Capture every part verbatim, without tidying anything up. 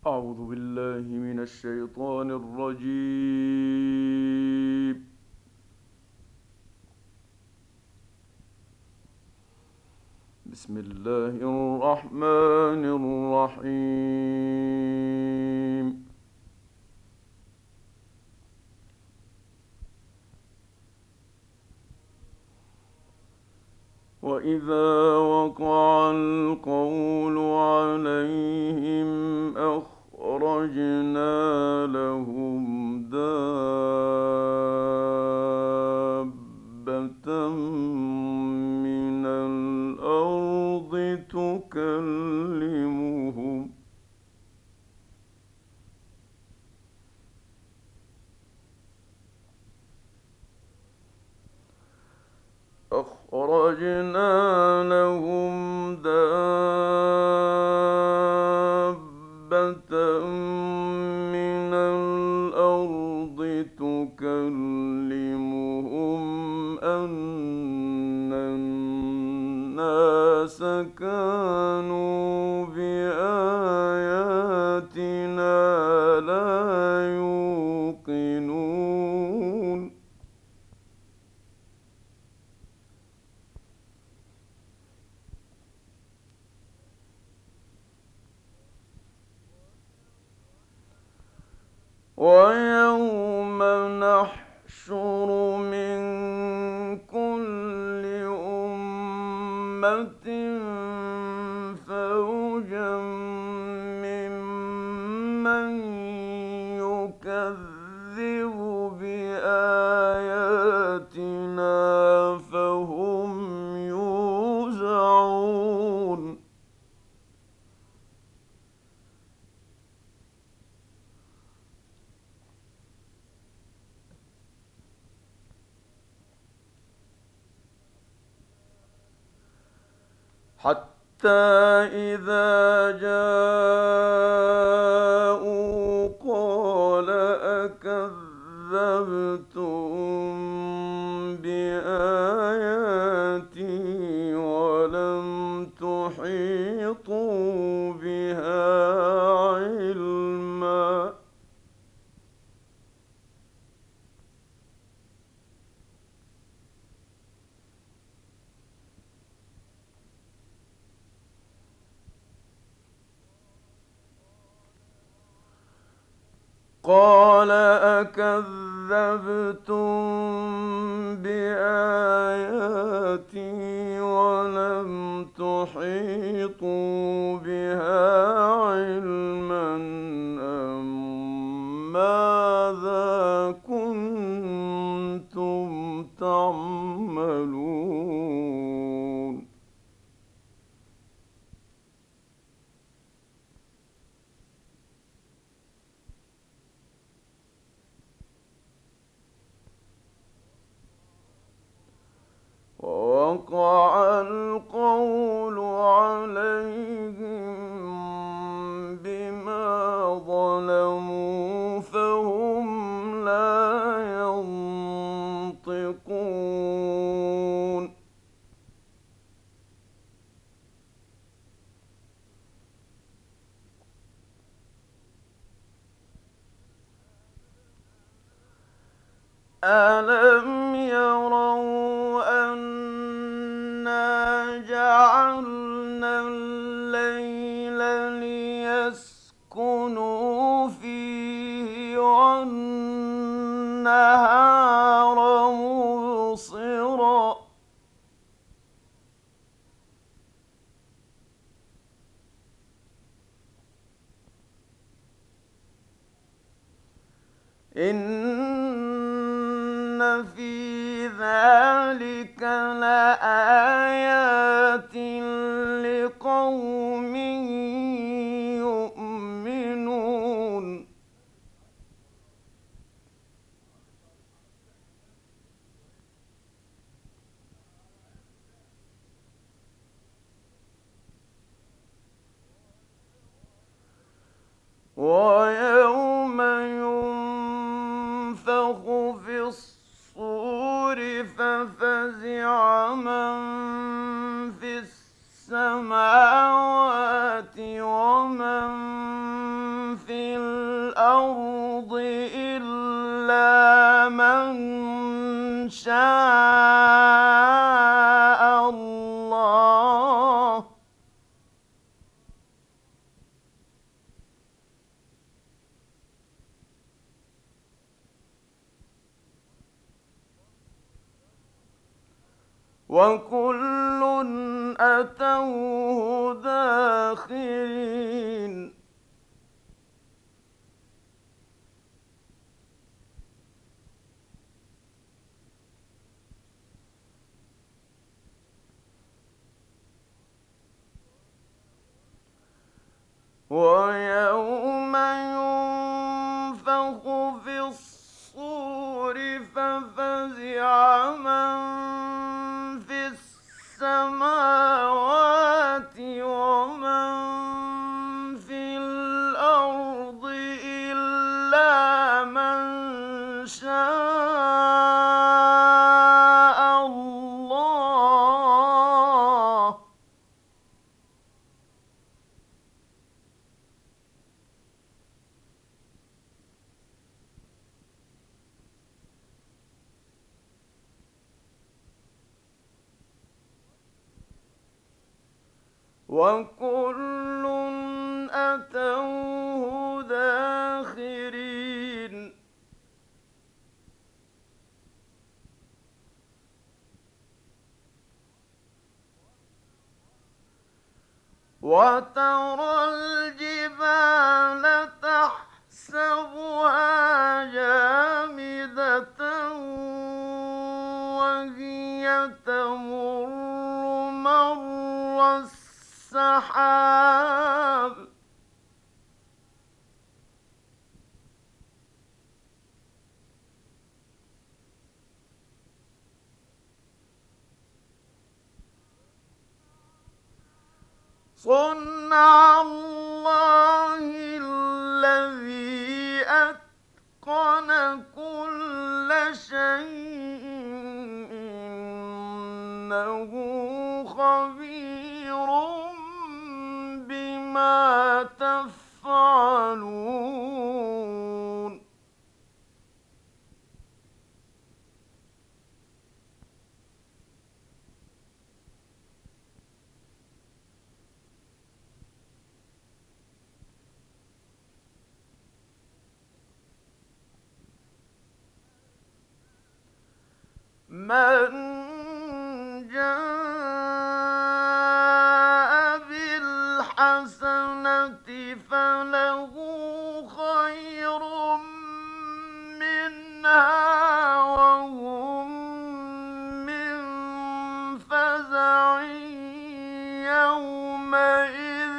أعوذ بالله من الشيطان الرجيم. بسم الله الرحمن الرحيم. وإذا وقع القول عليهم أخرجنا لهم دابة من الأرض تكلمهم أخرجنا لهم دابة من الأرض تكلمهم أن الناس كانوا بآياتنا لا يوقنون ويوم نحشر من كل أمة فوجا ممن يكذب بآياتنا فهم يوزعون حتى إذا جاءوا قال أكذبتم بآياتي ولم تحيطوا بها علما قال أكذبتم بآياتي ولم تحيطوا بها علما أم ماذا كنتم تعملون ووقع القول عليهم بما ظلموا فهم لا ينطقون ألم يروا أنا جعلنا الليل ليسكنوا فيه والنهار مبصرا إن في ذلك لآيات لقوم يؤمنون ويوم ينفخ في الصور ففزع من في السماوات ومن وكل أتوه داخرين ويوم ينفخ في الصور ففزع من في السماوات ومن في الأرض إلا من شاء الله وكل أتوه داخرين وترى الجبال تحسبها جامدة وهي تمر مر السحاب صنع الله الذي أتقن كل شيء إنه خبير بما تفعلون من جاء بالحسنة فله خير منها وهم من فزع يومئذ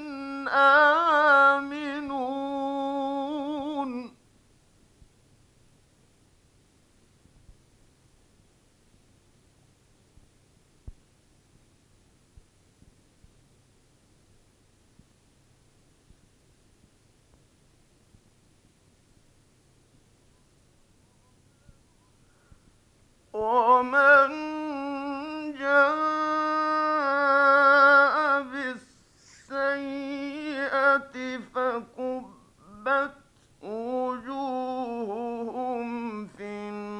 آمنون ومن جاء بالسيئة فكبت وجوههم في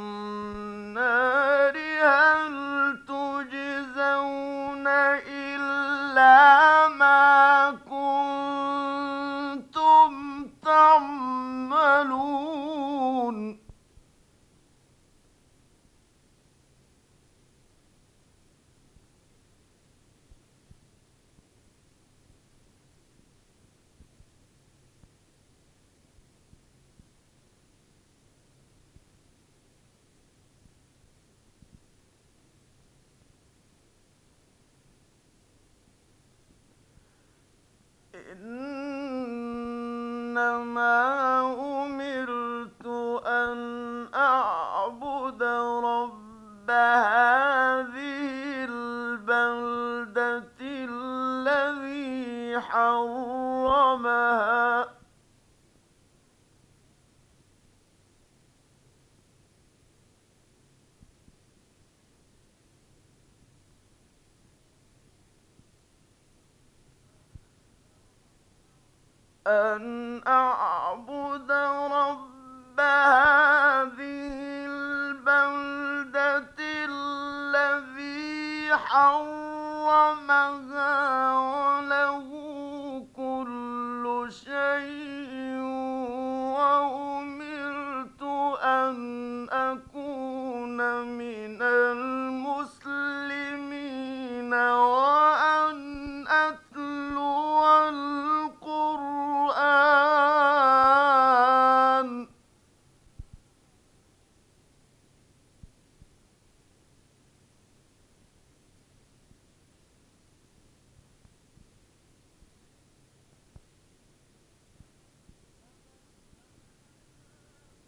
النار هل تجزون إلا ما كنتم تعملون إنما أمرت أن أعبد رب هذه البلدة الذي حرمها أن أعبد رب هذه البلدة الذي حرمها وله كل شيء وأمرت أن أكون من المسلمين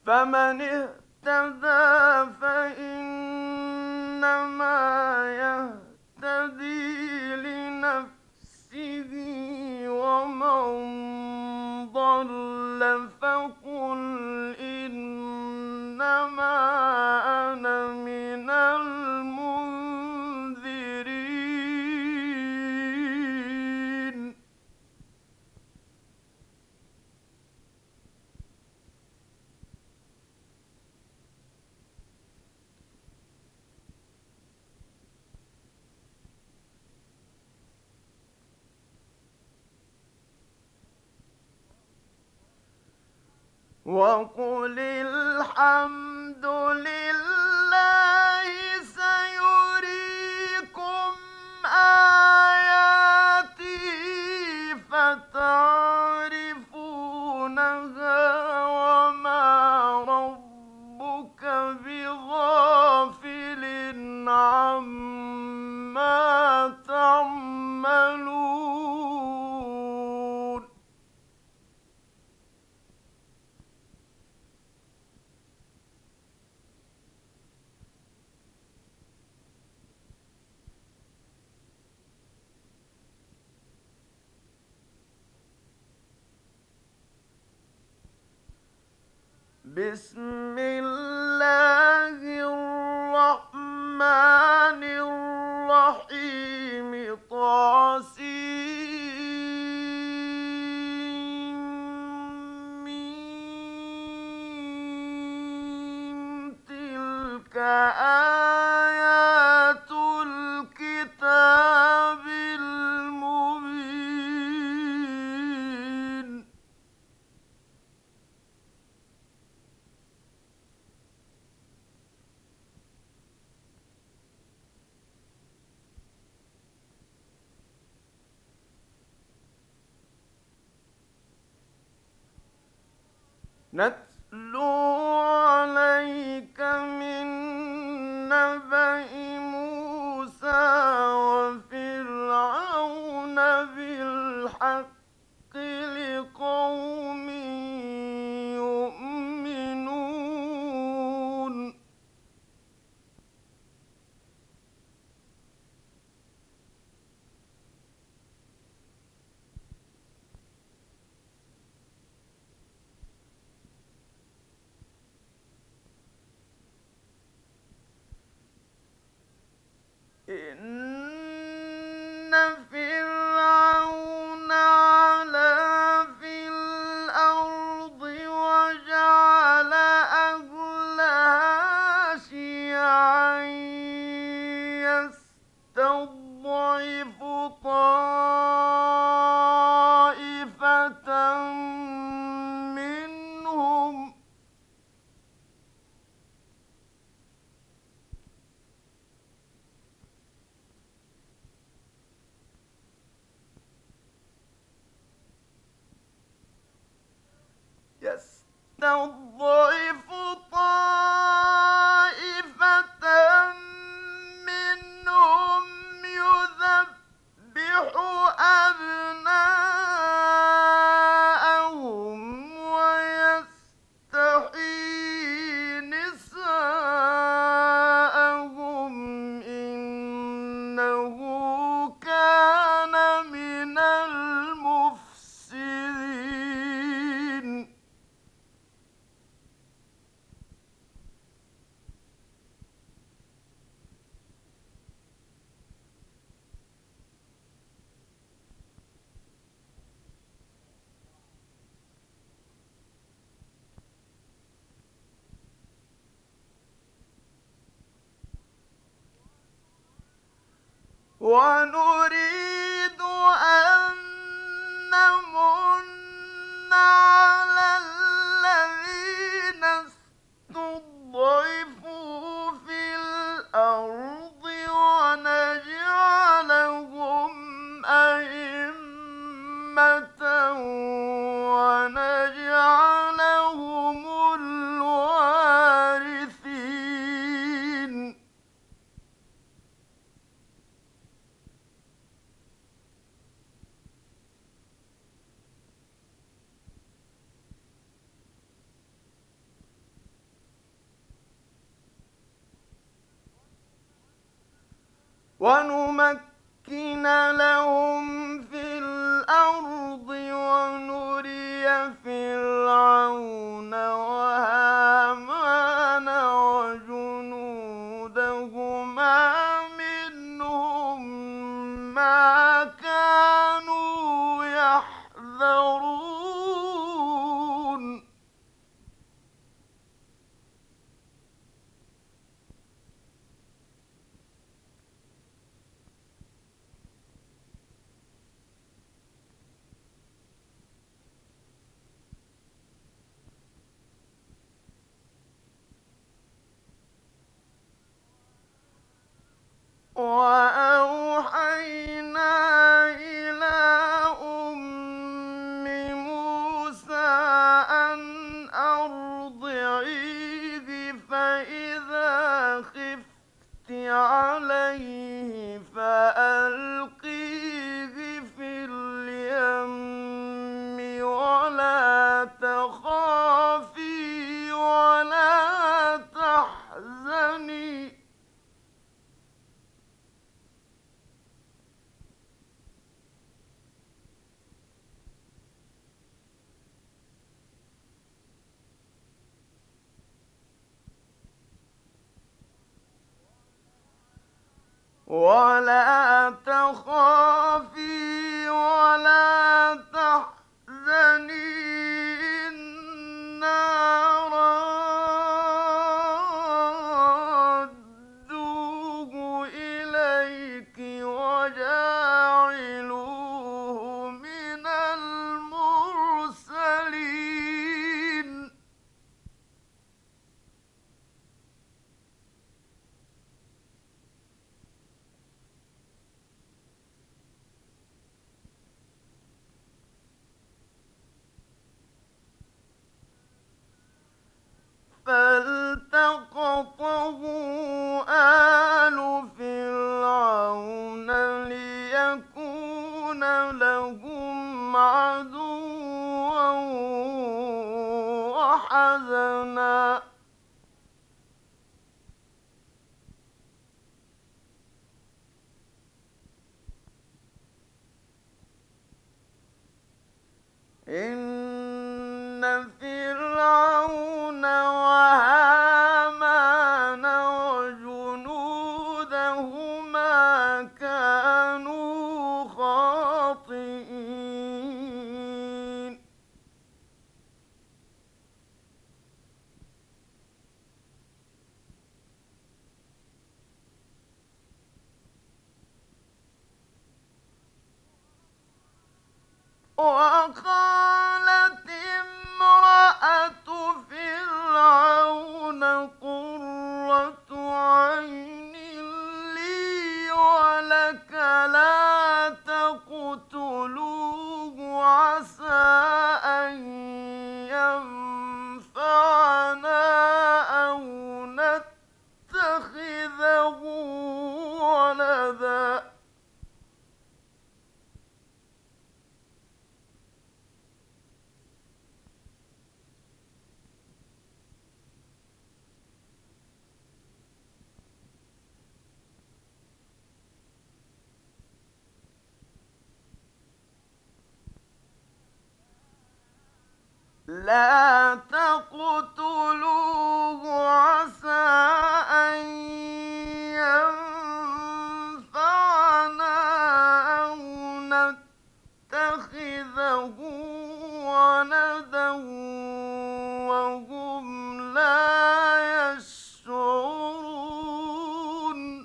فمن اهتدى فإنما يهتدي لنفسه ومن ضل فقل إنما أنا من المنذرين. وقل الحمد لله سيريكم آياته فتعرفونها وما ربك بغافل عما تعملون. بسم الله الرحمن الرحيم. طاسيم تلك آيات الكتاب المبين. نتلو عليك من نبأ موسى وفرعون بالحق لقوم يؤمنون. إن فرعون علا في الأرض وجعل أهلها شيعا يستضعف طائفة منهم. يستضعف طائفة منهم يذبح أبناءهم ويستحيي نساءهم إنه كان من المفسدين. ونريد أن نمن على الذين استضعفوا في الأرض ونجعلهم أئمة ونجعلهم الوارثين. ونمكن لهم في الأرض ونري فرعون وهامان وجنودهما منهم ما كانوا يحذرون وأوحينا إلى أم موسى أن أرضعيه فإذا خفت عليه فألقيه في اليم ولا تخافي ولا تحزني ولا تخافي ولا تحزني إنا رادوه إليك وجاعلوه من المرسلين فالتقطه آل فرعون ليكون لهم عدوا وحزنا إن فرعون وهامان وجنودهما كانوا خاطئين وقالت امرأة فرعون قرة عين لي ولك لا تقتلوه عسى أن ينفعنا أو نتخذه ولدا لا تقتلوه عسى أن ينفعنا أو نتخذه ولدا وهم لا يشعرون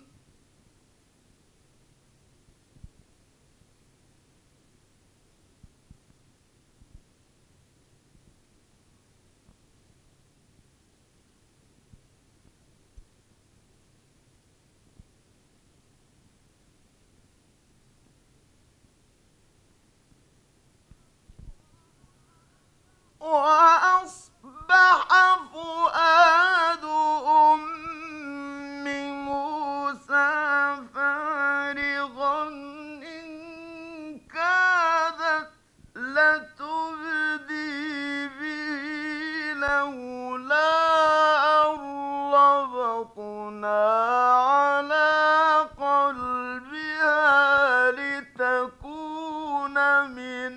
من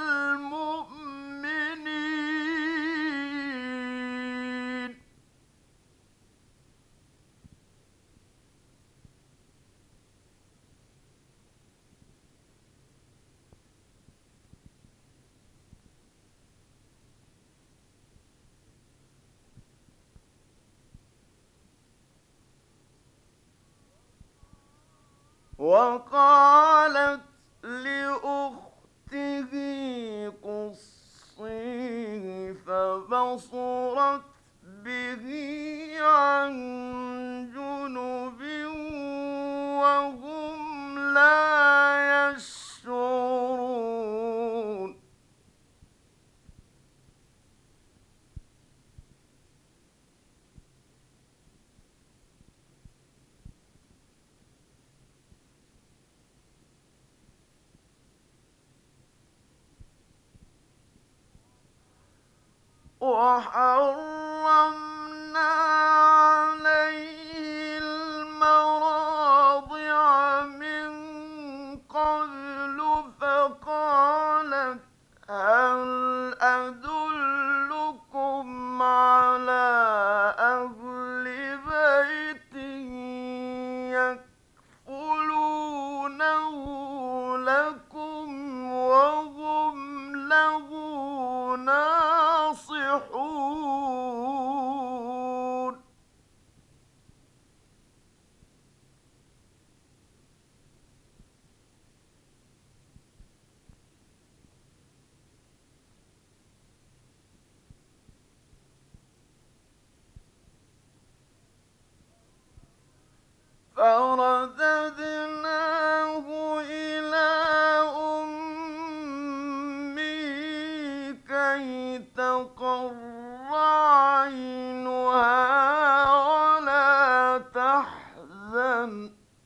المؤمنين. وقالت لأخته قصيه فبصرت به عن جنب وهم لا يشعرون. وحرمنا عليه المراضع من قبل فقالت هل أدلكم على أهل بيت يكفلونه لكم وهم له ناصحون. فرددناه إلى أمه كي تقر عينها ولا تحزن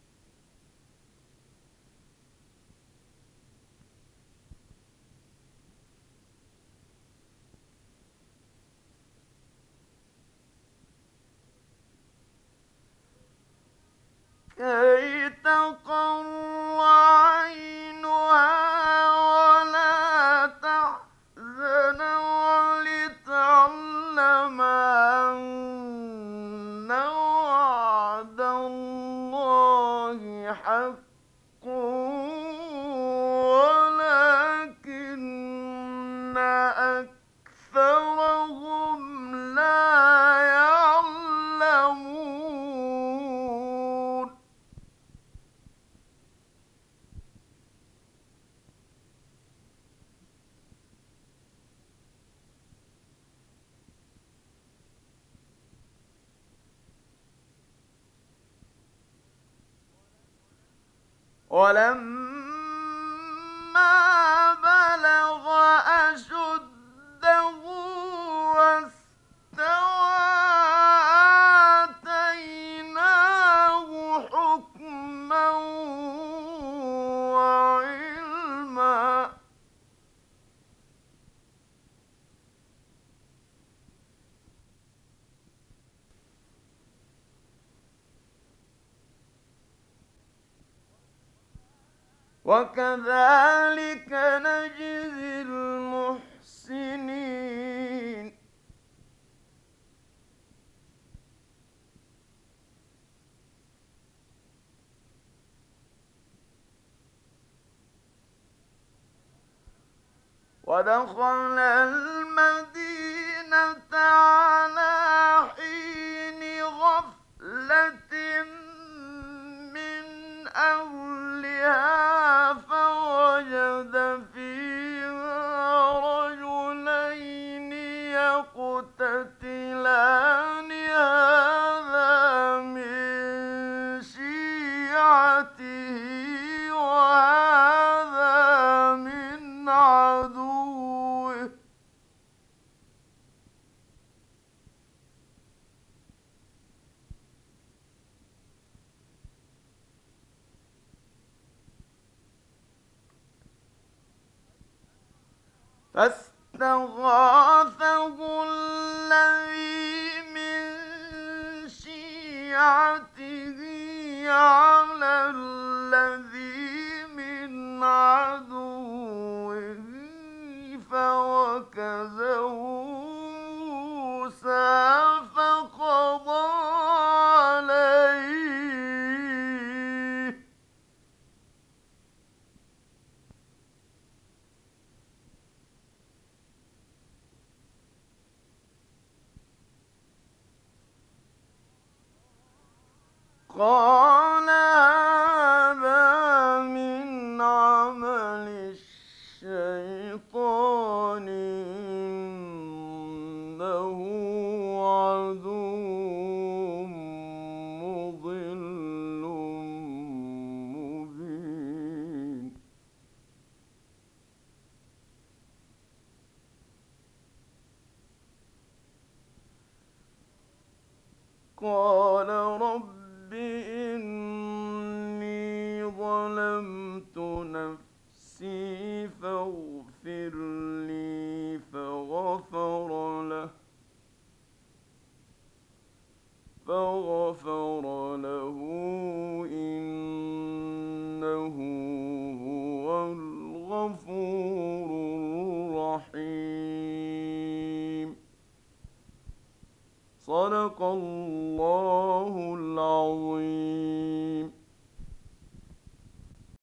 كي تقر عينها ولا تحزن ولتعلم أن وعد الله حق ولكن أكثرهم لا يعلمون. ولما بلغ أشده واستوى آتيناه حكما وعلما. وكذلك نجزي المحسنين. ودخل المدينة على حين غفلة من أهلها فوجد فيها رجلين يقتتلان هذا من شيعته وهذا من عدوه فاستغاثه الذي من شيعته على الذي من عدوه قال هذا من عمل الشيطان إنه عدو مضل مبين. قال رب إني ظلمت نفسي فاغفر لي فغفر له فغفر له إنه هو الغفور الرحيم. صدق الله العظيم.